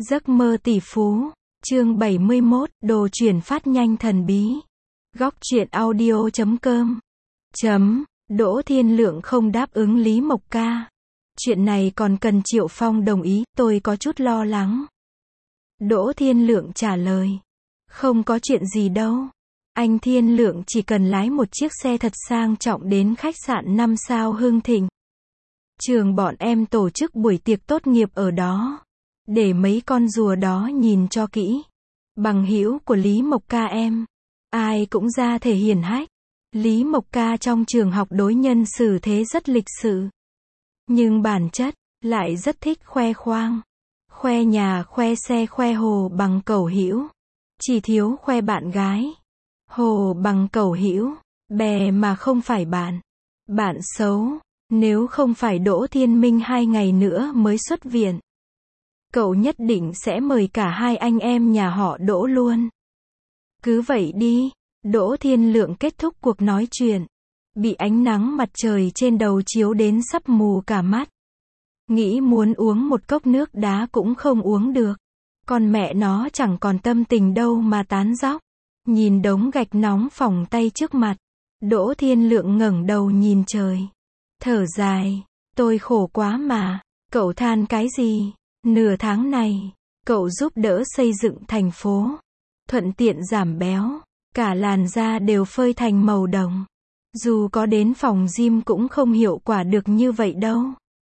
Giấc mơ tỷ phú, chương 71, đồ chuyển phát nhanh thần bí. Góc truyện audio.com. Đỗ Thiên Lượng không đáp ứng Lý Mộc Ca. Chuyện này còn cần Triệu Phong đồng ý, tôi có chút lo lắng. Đỗ Thiên Lượng trả lời. Không có chuyện gì đâu. Anh Thiên Lượng chỉ cần lái một chiếc xe thật sang trọng đến khách sạn 5 sao Hưng Thịnh. Trường bọn em tổ chức buổi tiệc tốt nghiệp ở đó. Để mấy con rùa đó nhìn cho kỹ. Bằng hữu của Lý Mộc Ca em. Ai cũng ra thể hiển hách. Lý Mộc Ca trong trường học đối nhân xử thế rất lịch sự. Nhưng bản chất, lại rất thích khoe khoang. Khoe nhà, khoe xe, khoe hồ bằng cẩu hữu. Chỉ thiếu khoe bạn gái. Hồ bằng cẩu hữu, bè mà không phải bạn. Bạn xấu, nếu không phải Đỗ Thiên Minh 2 ngày nữa mới xuất viện. Cậu nhất định sẽ mời cả hai anh em nhà họ Đỗ luôn. Cứ vậy đi, Đỗ Thiên Lượng kết thúc cuộc nói chuyện. Bị ánh nắng mặt trời trên đầu chiếu đến sắp mù cả mắt. Nghĩ muốn uống một cốc nước đá cũng không uống được. Con mẹ nó chẳng còn tâm tình đâu mà tán dóc. Nhìn đống gạch nóng phỏng tay trước mặt. Đỗ Thiên Lượng ngẩng đầu nhìn trời. Thở dài. Tôi khổ quá mà. Cậu than cái gì? Nửa tháng này, cậu giúp đỡ xây dựng thành phố. Thuận tiện giảm béo. Cả làn da đều phơi thành màu đồng. Dù có đến phòng gym cũng không hiệu quả được như vậy đâu.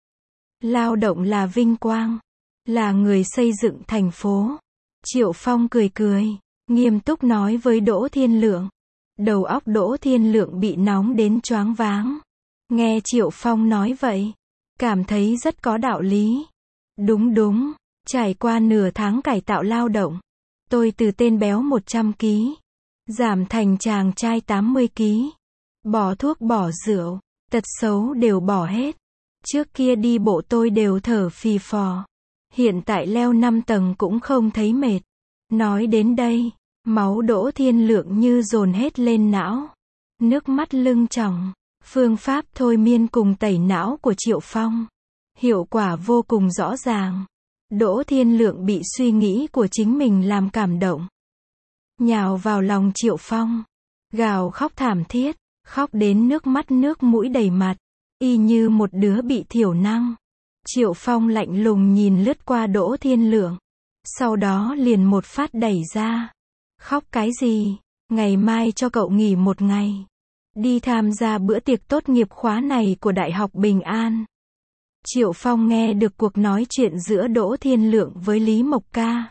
Lao động là vinh quang. Là người xây dựng thành phố. Triệu Phong cười cười. Nghiêm túc nói với Đỗ Thiên Lượng. Đầu óc Đỗ Thiên Lượng bị nóng đến choáng váng. Nghe Triệu Phong nói vậy. Cảm thấy rất có đạo lý. Đúng, trải qua nửa tháng cải tạo lao động. Tôi từ tên béo 100 kg. Giảm thành chàng trai 80 kg. Bỏ thuốc bỏ rượu. Tật xấu đều bỏ hết. Trước kia đi bộ tôi đều thở phì phò. Hiện tại leo 5 tầng cũng không thấy mệt. Nói đến đây, máu Đỗ Thiên Lượng như dồn hết lên não. Nước mắt lưng tròng. Phương pháp thôi miên cùng tẩy não của Triệu Phong. Hiệu quả vô cùng rõ ràng. Đỗ Thiên Lượng bị suy nghĩ của chính mình làm cảm động. Nhào vào lòng Triệu Phong. Gào khóc thảm thiết. Khóc đến nước mắt nước mũi đầy mặt. Y như một đứa bị thiểu năng. Triệu Phong lạnh lùng nhìn lướt qua Đỗ Thiên Lượng. Sau đó liền một phát đẩy ra. Khóc cái gì? Ngày mai cho cậu nghỉ một ngày. Đi tham gia bữa tiệc tốt nghiệp khóa này của Đại học Bình An. Triệu Phong nghe được cuộc nói chuyện giữa Đỗ Thiên Lượng với Lý Mộc Ca.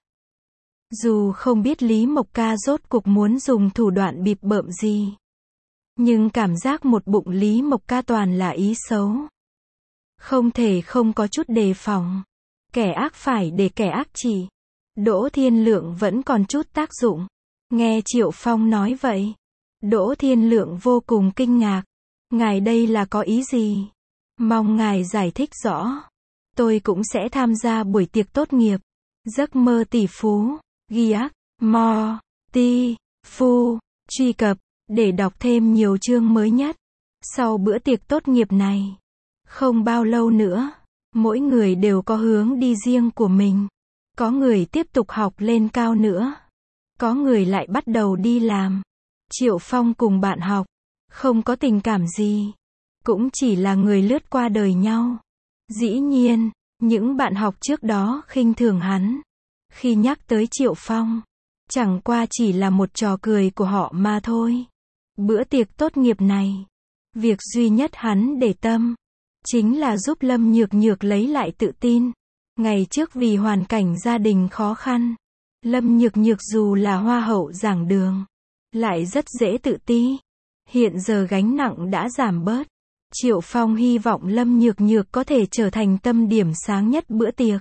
Dù không biết Lý Mộc Ca rốt cuộc muốn dùng thủ đoạn bịp bợm gì. Nhưng cảm giác một bụng Lý Mộc Ca toàn là ý xấu. Không thể không có chút đề phòng. Kẻ ác phải để kẻ ác trị. Đỗ Thiên Lượng vẫn còn chút tác dụng. Nghe Triệu Phong nói vậy. Đỗ Thiên Lượng vô cùng kinh ngạc. Ngài đây là có ý gì? Mong ngài giải thích rõ. Tôi cũng sẽ tham gia buổi tiệc tốt nghiệp. Giấc mơ tỷ phú. Giac Mo Ti Phu. Truy cập để đọc thêm nhiều chương mới nhất. Sau bữa tiệc tốt nghiệp này, không bao lâu nữa, mỗi người đều có hướng đi riêng của mình. Có người tiếp tục học lên cao nữa. Có người lại bắt đầu đi làm. Triệu Phong cùng bạn học, không có tình cảm gì. Cũng chỉ là người lướt qua đời nhau. Dĩ nhiên, những bạn học trước đó khinh thường hắn. Khi nhắc tới Triệu Phong, chẳng qua chỉ là một trò cười của họ mà thôi. Bữa tiệc tốt nghiệp này, việc duy nhất hắn để tâm, chính là giúp Lâm Nhược Nhược lấy lại tự tin. Ngày trước vì hoàn cảnh gia đình khó khăn, Lâm Nhược Nhược dù là hoa hậu giảng đường, lại rất dễ tự ti. Hiện giờ gánh nặng đã giảm bớt. Triệu Phong hy vọng Lâm Nhược Nhược có thể trở thành tâm điểm sáng nhất bữa tiệc.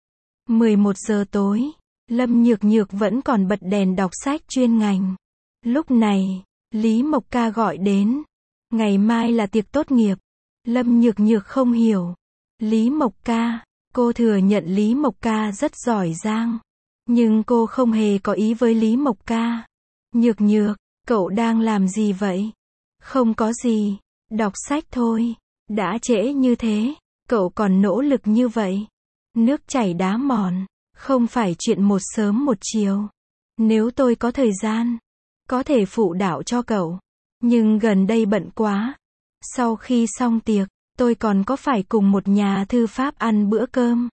11 giờ tối, Lâm Nhược Nhược vẫn còn bật đèn đọc sách chuyên ngành. Lúc này, Lý Mộc Ca gọi đến. Ngày mai là tiệc tốt nghiệp. Lâm Nhược Nhược không hiểu. Lý Mộc Ca, cô thừa nhận Lý Mộc Ca rất giỏi giang. Nhưng cô không hề có ý với Lý Mộc Ca. Nhược Nhược, cậu đang làm gì vậy? Không có gì. Đọc sách thôi. Đã trễ như thế, cậu còn nỗ lực như vậy. Nước chảy đá mòn. Không phải chuyện một sớm một chiều. Nếu tôi có thời gian, có thể phụ đạo cho cậu. Nhưng gần đây bận quá. Sau khi xong tiệc, tôi còn có phải cùng một nhà thư pháp ăn bữa cơm.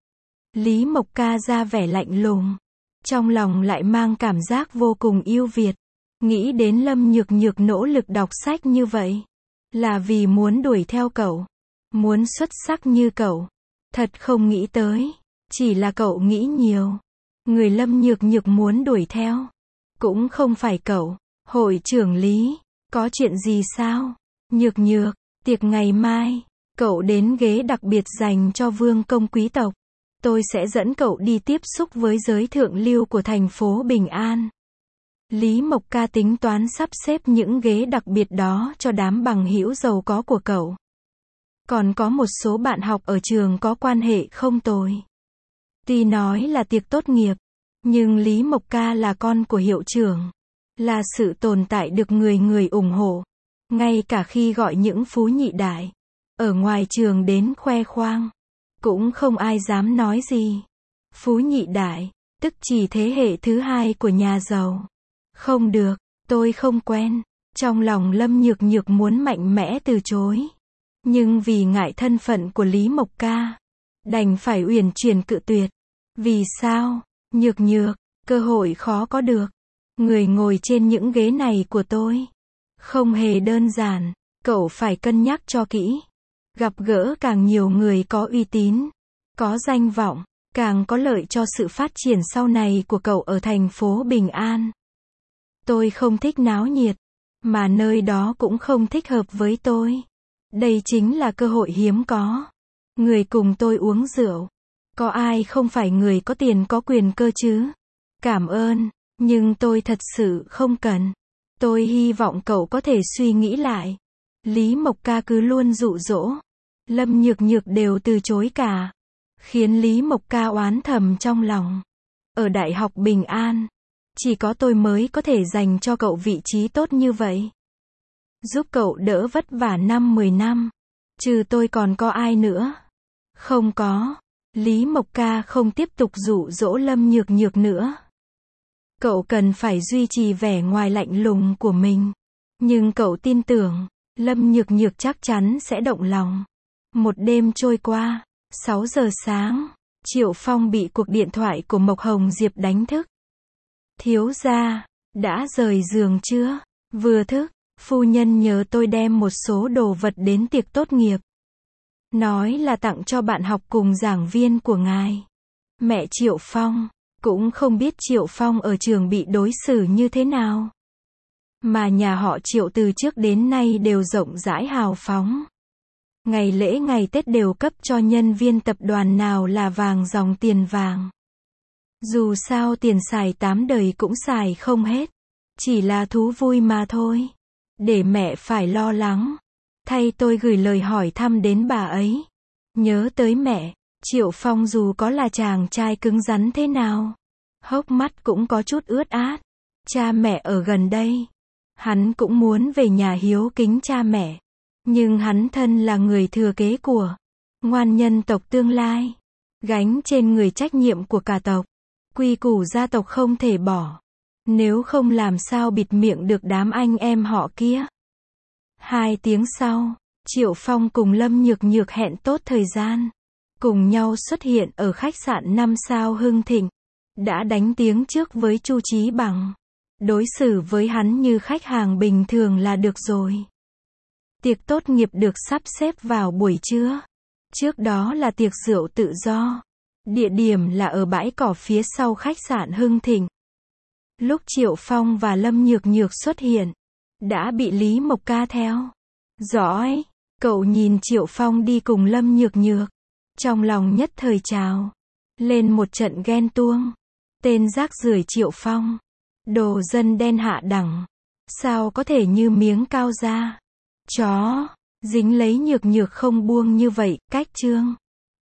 Lý Mộc Ca ra vẻ lạnh lùng. Trong lòng lại mang cảm giác vô cùng yêu Việt. Nghĩ đến Lâm Nhược Nhược nỗ lực đọc sách như vậy. Là vì muốn đuổi theo cậu. Muốn xuất sắc như cậu. Thật không nghĩ tới. Chỉ là cậu nghĩ nhiều. Người Lâm Nhược Nhược muốn đuổi theo. Cũng không phải cậu. Hội trưởng Lý. Có chuyện gì sao? Nhược Nhược, tiệc ngày mai. Cậu đến ghế đặc biệt dành cho vương công quý tộc. Tôi sẽ dẫn cậu đi tiếp xúc với giới thượng lưu của thành phố Bình An. Lý Mộc Ca tính toán sắp xếp những ghế đặc biệt đó cho đám bằng hữu giàu có của cậu. Còn có một số bạn học ở trường có quan hệ không tồi. Tuy nói là tiệc tốt nghiệp, nhưng Lý Mộc Ca là con của hiệu trưởng. Là sự tồn tại được người người ủng hộ. Ngay cả khi gọi những phú nhị đại ở ngoài trường đến khoe khoang, cũng không ai dám nói gì. Phú nhị đại, tức chỉ thế hệ thứ hai của nhà giàu. Không được, tôi không quen. Trong lòng Lâm Nhược Nhược muốn mạnh mẽ từ chối. Nhưng vì ngại thân phận của Lý Mộc Ca, đành phải uyển chuyển cự tuyệt. Vì sao? Nhược Nhược, cơ hội khó có được. Người ngồi trên những ghế này của tôi không hề đơn giản, cậu phải cân nhắc cho kỹ. Gặp gỡ càng nhiều người có uy tín, có danh vọng, càng có lợi cho sự phát triển sau này của cậu ở thành phố Bình An. Tôi không thích náo nhiệt, mà nơi đó cũng không thích hợp với tôi. Đây chính là cơ hội hiếm có. Người cùng tôi uống rượu, có ai không phải người có tiền có quyền cơ chứ? Cảm ơn, nhưng tôi thật sự không cần. Tôi hy vọng cậu có thể suy nghĩ lại. Lý Mộc Ca cứ luôn dụ dỗ. Lâm Nhược Nhược đều từ chối cả. Khiến Lý Mộc Ca oán thầm trong lòng. Ở Đại học Bình An, chỉ có tôi mới có thể dành cho cậu vị trí tốt như vậy. Giúp cậu đỡ vất vả 5-10 năm. Trừ tôi còn có ai nữa? Không có. Lý Mộc Ca không tiếp tục dụ dỗ Lâm Nhược Nhược nữa. Cậu cần phải duy trì vẻ ngoài lạnh lùng của mình. Nhưng cậu tin tưởng, Lâm Nhược Nhược chắc chắn sẽ động lòng. Một đêm trôi qua, 6 giờ sáng, Triệu Phong bị cuộc điện thoại của Mộc Hồng Diệp đánh thức. Thiếu gia, đã rời giường chưa? Vừa thức, phu nhân nhớ tôi đem một số đồ vật đến tiệc tốt nghiệp. Nói là tặng cho bạn học cùng giảng viên của ngài. Mẹ Triệu Phong cũng không biết Triệu Phong ở trường bị đối xử như thế nào. Mà nhà họ Triệu từ trước đến nay đều rộng rãi hào phóng. Ngày lễ ngày Tết đều cấp cho nhân viên tập đoàn nào là vàng dòng tiền vàng. Dù sao tiền xài 8 đời cũng xài không hết. Chỉ là thú vui mà thôi. Để mẹ phải lo lắng. Thay tôi gửi lời hỏi thăm đến bà ấy. Nhớ tới mẹ. Triệu Phong dù có là chàng trai cứng rắn thế nào, hốc mắt cũng có chút ướt át. Cha mẹ ở gần đây. Hắn cũng muốn về nhà hiếu kính cha mẹ. Nhưng hắn thân là người thừa kế của ngoan nhân tộc tương lai. Gánh trên người trách nhiệm của cả tộc. Quy củ gia tộc không thể bỏ. Nếu không làm sao bịt miệng được đám anh em họ kia. 2 tiếng sau, Triệu Phong cùng Lâm Nhược Nhược hẹn tốt thời gian. Cùng nhau xuất hiện ở khách sạn 5 sao Hưng Thịnh. Đã đánh tiếng trước với Chu Chí Bằng. Đối xử với hắn như khách hàng bình thường là được rồi. Tiệc tốt nghiệp được sắp xếp vào buổi trưa. Trước đó là tiệc rượu tự do. Địa điểm là ở bãi cỏ phía sau khách sạn Hưng Thịnh. Lúc Triệu Phong và Lâm Nhược Nhược xuất hiện, đã bị Lý Mộc Ca theo dõi. Cậu nhìn Triệu Phong đi cùng Lâm Nhược Nhược. Trong lòng nhất thời trào lên một trận ghen tuông. Tên rác rưởi Triệu Phong. Đồ dân đen hạ đẳng. Sao có thể như miếng cao da chó, dính lấy Nhược Nhược không buông như vậy, cách chương.